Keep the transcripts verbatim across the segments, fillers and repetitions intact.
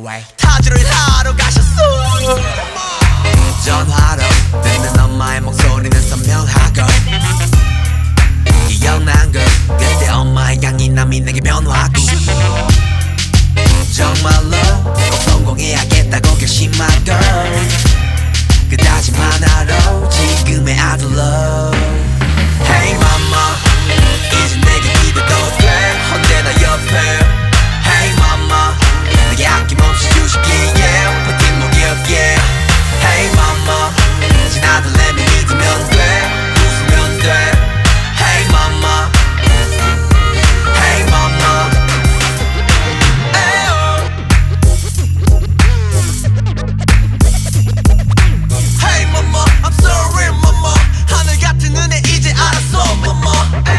away. 타주를 하러 가셨어. 전화로 듣는 엄마의 목소리는 선명하고 기억난 걸 그때 엄마의 강인함이 내게 변화하고 정말로 꼭 성공해야겠다고 결심하고 그 다짐 하나로 지금의 아들로 Hey mama 이제 내게 기대도 돼 언제나 옆에 Hey mama 내게 아낌없이 주시기에 버팀목 귀엽게 Hey mama 지나도 let me 믿으면 돼 웃으면 돼 Hey mama Hey mama 에어. Hey mama I'm sorry mama 하늘 같은 은혜 이제 알았어 mama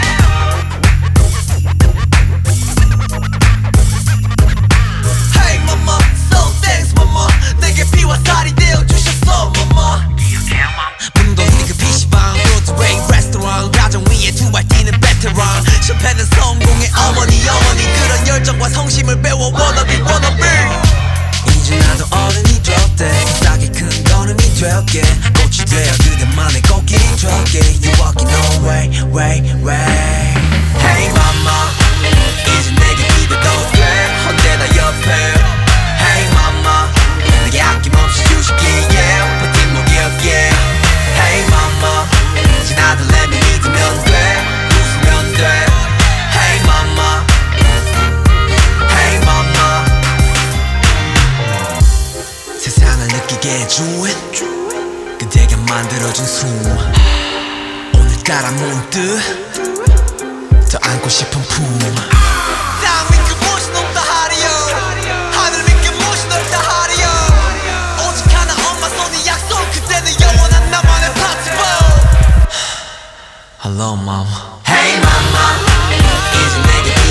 Hey mama so thanks mama 내게 피와 살이 되어주셨어 mama 문도 우리 그 피시방 브로드웨이 레스토랑 가정 위에 두 발 뛰는 베테랑 실패는 성공의 어머니 어머니 그런 열정과 성심을 배워 wannabe wannabe 이제 나도 어른이 되었대 세상에 큰 걸음이 되었게 꽃이 되어 그대만의 꽃길이 되었게 You walking on way way way Hey mama 이제 내게 기대도 돼 언제나 옆에 Hey mama 내게 아낌없이 주시기에 버팀목 귀엽게 Hey mama 지나도 let me 믿으면 돼 웃으면 돼 Hey mama Hey mama 세상을 느끼게 해준 그대가 만들어준 숨 오늘따라 문득 더 안고 싶은 품 땅 위에 무엇이 높다 하리요 하늘 위에 무엇이 넓다 하리요 오직 하나 엄마 손이 약속 그대는 영원한 나만의 파티보 Hello mom Hey mama 이제 내게